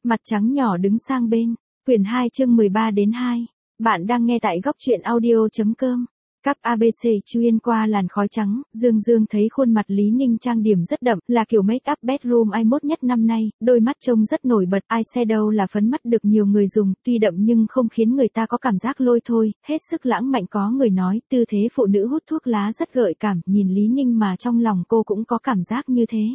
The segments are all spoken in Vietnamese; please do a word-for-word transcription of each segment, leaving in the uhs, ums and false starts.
Mặt trắng nhỏ đứng sang bên. Quyển hai chương mười ba đến hai. Bạn đang nghe tại góc truyện audio.com. Cắp a bê xê chuyên qua làn khói trắng, Dương Dương thấy khuôn mặt Lý Ninh trang điểm rất đậm, là kiểu make up bedroom ai mốt nhất năm nay, đôi mắt trông rất nổi bật, eyeshadow là phấn mắt được nhiều người dùng, tuy đậm nhưng không khiến người ta có cảm giác lôi thôi, hết sức lãng mạn. Có người nói, tư thế phụ nữ hút thuốc lá rất gợi cảm, nhìn Lý Ninh mà trong lòng cô cũng có cảm giác như thế.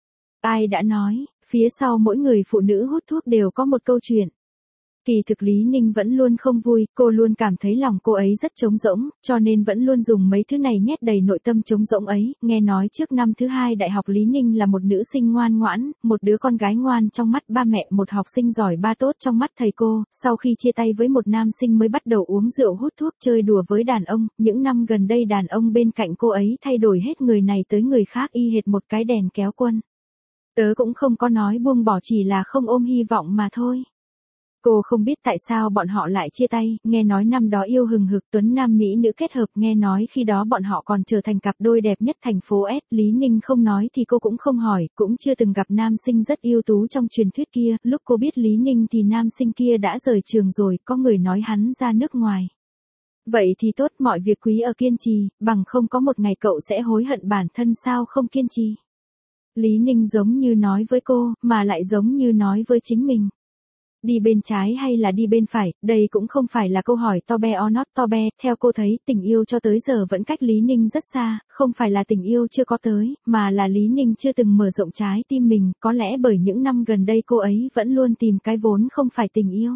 Ai đã nói, phía sau mỗi người phụ nữ hút thuốc đều có một câu chuyện. Kỳ thực Lý Ninh vẫn luôn không vui, cô luôn cảm thấy lòng cô ấy rất trống rỗng, cho nên vẫn luôn dùng mấy thứ này nhét đầy nội tâm trống rỗng ấy. Nghe nói trước năm thứ hai đại học Lý Ninh là một nữ sinh ngoan ngoãn, một đứa con gái ngoan trong mắt ba mẹ, một học sinh giỏi ba tốt trong mắt thầy cô. Sau khi chia tay với một nam sinh mới bắt đầu uống rượu hút thuốc chơi đùa với đàn ông, những năm gần đây đàn ông bên cạnh cô ấy thay đổi hết, người này tới người khác y hệt một cái đèn kéo quân. Tớ cũng không có nói buông bỏ, chỉ là không ôm hy vọng mà thôi. Cô không biết tại sao bọn họ lại chia tay, nghe nói năm đó yêu hừng hực, tuấn nam mỹ nữ kết hợp, nghe nói khi đó bọn họ còn trở thành cặp đôi đẹp nhất thành phố S. Lý Ninh không nói thì cô cũng không hỏi, cũng chưa từng gặp nam sinh rất ưu tú trong truyền thuyết kia, lúc cô biết Lý Ninh thì nam sinh kia đã rời trường rồi, có người nói hắn ra nước ngoài. Vậy thì tốt, mọi việc quý ở kiên trì, bằng không có một ngày cậu sẽ hối hận bản thân sao không kiên trì. Lý Ninh giống như nói với cô, mà lại giống như nói với chính mình. Đi bên trái hay là đi bên phải, đây cũng không phải là câu hỏi to be or not to be, theo cô thấy, tình yêu cho tới giờ vẫn cách Lý Ninh rất xa, không phải là tình yêu chưa có tới, mà là Lý Ninh chưa từng mở rộng trái tim mình, có lẽ bởi những năm gần đây cô ấy vẫn luôn tìm cái vốn không phải tình yêu.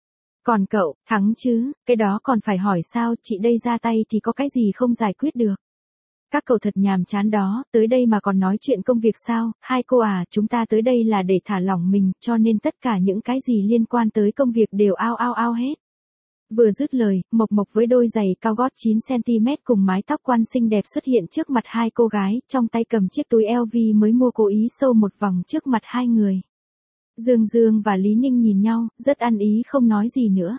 Còn cậu, thắng chứ, cái đó còn phải hỏi sao, chị đây ra tay thì có cái gì không giải quyết được. Các cậu thật nhàm chán đó, tới đây mà còn nói chuyện công việc sao, hai cô à, chúng ta tới đây là để thả lỏng mình, cho nên tất cả những cái gì liên quan tới công việc đều ao ao ao hết. Vừa dứt lời, Mộc Mộc với đôi giày cao gót chín xăng ti mét cùng mái tóc quan xinh đẹp xuất hiện trước mặt hai cô gái, trong tay cầm chiếc túi L V mới mua, cố ý sâu một vòng trước mặt hai người. Dương Dương và Lý Ninh nhìn nhau, rất ăn ý không nói gì nữa.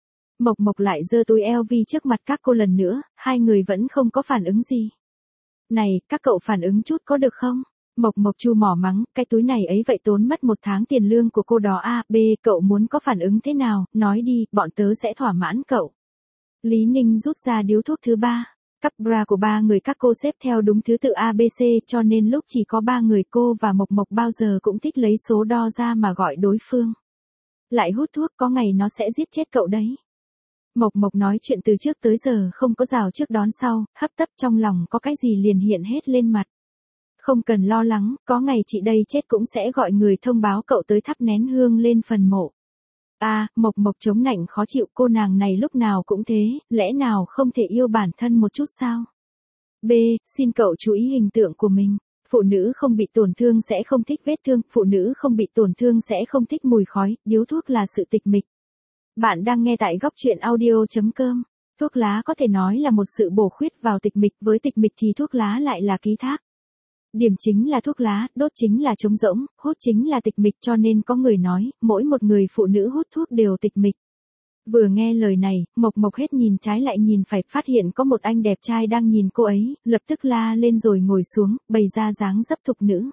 Mộc Mộc lại giơ túi L V trước mặt các cô lần nữa, hai người vẫn không có phản ứng gì. Này, các cậu phản ứng chút có được không? Mộc Mộc chu mỏ mắng, cái túi này ấy vậy tốn mất một tháng tiền lương của cô đó a, b, cậu muốn có phản ứng thế nào, nói đi, bọn tớ sẽ thỏa mãn cậu. Lý Ninh rút ra điếu thuốc thứ ba, cắp bra của ba người các cô xếp theo đúng thứ tự a bê xê, cho nên lúc chỉ có ba người cô và Mộc Mộc bao giờ cũng thích lấy số đo ra mà gọi đối phương. Lại hút thuốc, có ngày nó sẽ giết chết cậu đấy. Mộc Mộc nói chuyện từ trước tới giờ không có rào trước đón sau, hấp tấp trong lòng có cái gì liền hiện hết lên mặt. Không cần lo lắng, có ngày chị đây chết cũng sẽ gọi người thông báo cậu tới thắp nén hương lên phần mộ. À, Mộc Mộc chống nạnh khó chịu, cô nàng này lúc nào cũng thế, lẽ nào không thể yêu bản thân một chút sao? B, xin cậu chú ý hình tượng của mình. Phụ nữ không bị tổn thương sẽ không thích vết thương, phụ nữ không bị tổn thương sẽ không thích mùi khói, điếu thuốc là sự tịch mịch. Bạn đang nghe tại góc truyện audio.com. Thuốc lá có thể nói là một sự bổ khuyết vào tịch mịch, với tịch mịch thì thuốc lá lại là ký thác. Điểm chính là thuốc lá, đốt chính là trống rỗng, hút chính là tịch mịch, cho nên có người nói, mỗi một người phụ nữ hút thuốc đều tịch mịch. Vừa nghe lời này, Mộc Mộc hết nhìn trái lại nhìn phải, phát hiện có một anh đẹp trai đang nhìn cô ấy, lập tức la lên rồi ngồi xuống, bày ra dáng dấp thục nữ.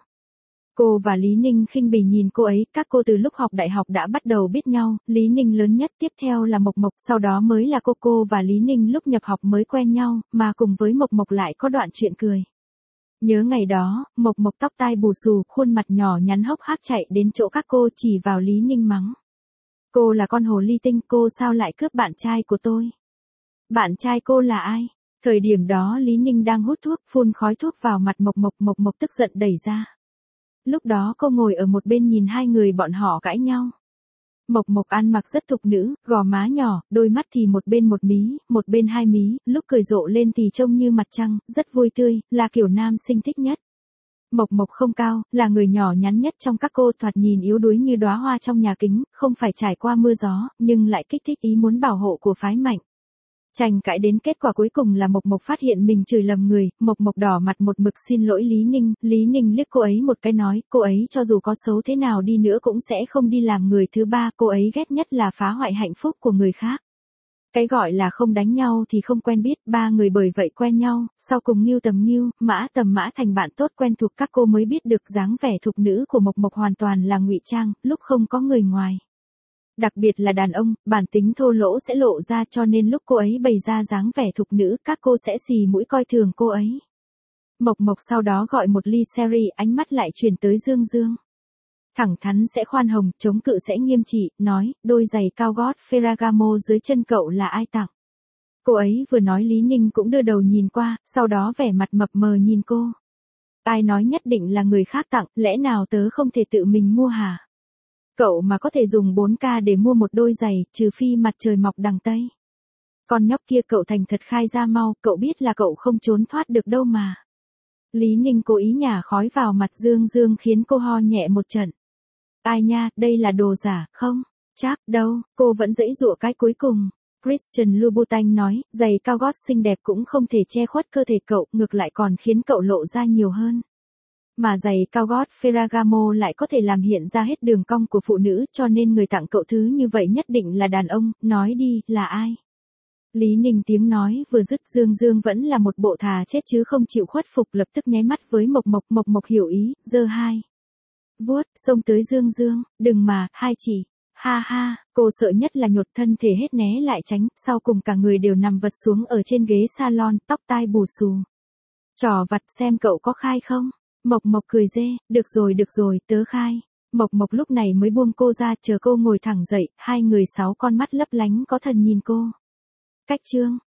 Cô và Lý Ninh khinh bỉ nhìn cô ấy, các cô từ lúc học đại học đã bắt đầu biết nhau, Lý Ninh lớn nhất, tiếp theo là Mộc Mộc, sau đó mới là cô cô và Lý Ninh lúc nhập học mới quen nhau, mà cùng với Mộc Mộc lại có đoạn chuyện cười. Nhớ ngày đó, Mộc Mộc tóc tai bù xù, khuôn mặt nhỏ nhắn hốc hác chạy đến chỗ các cô chỉ vào Lý Ninh mắng. Cô là con hồ ly tinh, cô sao lại cướp bạn trai của tôi? Bạn trai cô là ai? Thời điểm đó Lý Ninh đang hút thuốc, phun khói thuốc vào mặt Mộc Mộc, Mộc Mộc tức giận đẩy ra. Lúc đó cô ngồi ở một bên nhìn hai người bọn họ cãi nhau. Mộc Mộc ăn mặc rất thục nữ, gò má nhỏ, đôi mắt thì một bên một mí, một bên hai mí, lúc cười rộ lên thì trông như mặt trăng, rất vui tươi, là kiểu nam sinh thích nhất. Mộc Mộc không cao, là người nhỏ nhắn nhất trong các cô, thoạt nhìn yếu đuối như đóa hoa trong nhà kính, không phải trải qua mưa gió, nhưng lại kích thích ý muốn bảo hộ của phái mạnh. Tranh cãi đến kết quả cuối cùng là Mộc Mộc phát hiện mình chửi lầm người, Mộc Mộc đỏ mặt một mực xin lỗi Lý Ninh, Lý Ninh liếc cô ấy một cái nói, cô ấy cho dù có xấu thế nào đi nữa cũng sẽ không đi làm người thứ ba, cô ấy ghét nhất là phá hoại hạnh phúc của người khác. Cái gọi là không đánh nhau thì không quen biết, ba người bởi vậy quen nhau, sau cùng Ngưu Tầm Ngưu, Mã Tầm Mã thành bạn tốt quen thuộc. Các cô mới biết được dáng vẻ thục nữ của Mộc Mộc hoàn toàn là ngụy trang, lúc không có người ngoài. Đặc biệt là đàn ông, bản tính thô lỗ sẽ lộ ra, cho nên lúc cô ấy bày ra dáng vẻ thục nữ, các cô sẽ xì mũi coi thường cô ấy. Mộc Mộc sau đó gọi một ly sherry, ánh mắt lại chuyển tới Dương Dương. Thẳng thắn sẽ khoan hồng, chống cự sẽ nghiêm trị, nói, đôi giày cao gót Ferragamo dưới chân cậu là ai tặng? Cô ấy vừa nói Lý Ninh cũng đưa đầu nhìn qua, sau đó vẻ mặt mập mờ nhìn cô. Ai nói nhất định là người khác tặng, lẽ nào tớ không thể tự mình mua hả? Cậu mà có thể dùng bốn k để mua một đôi giày, trừ phi mặt trời mọc đằng Tây. Con nhóc kia cậu thành thật khai ra mau, cậu biết là cậu không trốn thoát được đâu mà. Lý Ninh cố ý nhả khói vào mặt Dương Dương khiến cô ho nhẹ một trận. Ai nha, đây là đồ giả, không? Chắc đâu, cô vẫn giãy giụa cái cuối cùng. Christian Louboutin nói, giày cao gót xinh đẹp cũng không thể che khuất cơ thể cậu, ngược lại còn khiến cậu lộ ra nhiều hơn. Mà giày cao gót Ferragamo lại có thể làm hiện ra hết đường cong của phụ nữ, cho nên người tặng cậu thứ như vậy nhất định là đàn ông, nói đi, là ai? Lý Ninh tiếng nói vừa dứt, Dương Dương vẫn là một bộ thà chết chứ không chịu khuất phục, lập tức nháy mắt với Mộc Mộc. Mộc Mộc hiểu ý, giơ hai vuốt, xông tới Dương Dương, đừng mà, hai chỉ. Ha ha, cô sợ nhất là nhột, thân thể hết né lại tránh, sau cùng cả người đều nằm vật xuống ở trên ghế salon, tóc tai bù xù. Trò vặt xem cậu có khai không? Mộc Mộc cười dê, được rồi được rồi, tớ khai. Mộc Mộc lúc này mới buông cô ra, chờ cô ngồi thẳng dậy, hai người sáu con mắt lấp lánh có thần nhìn cô. Cách chương.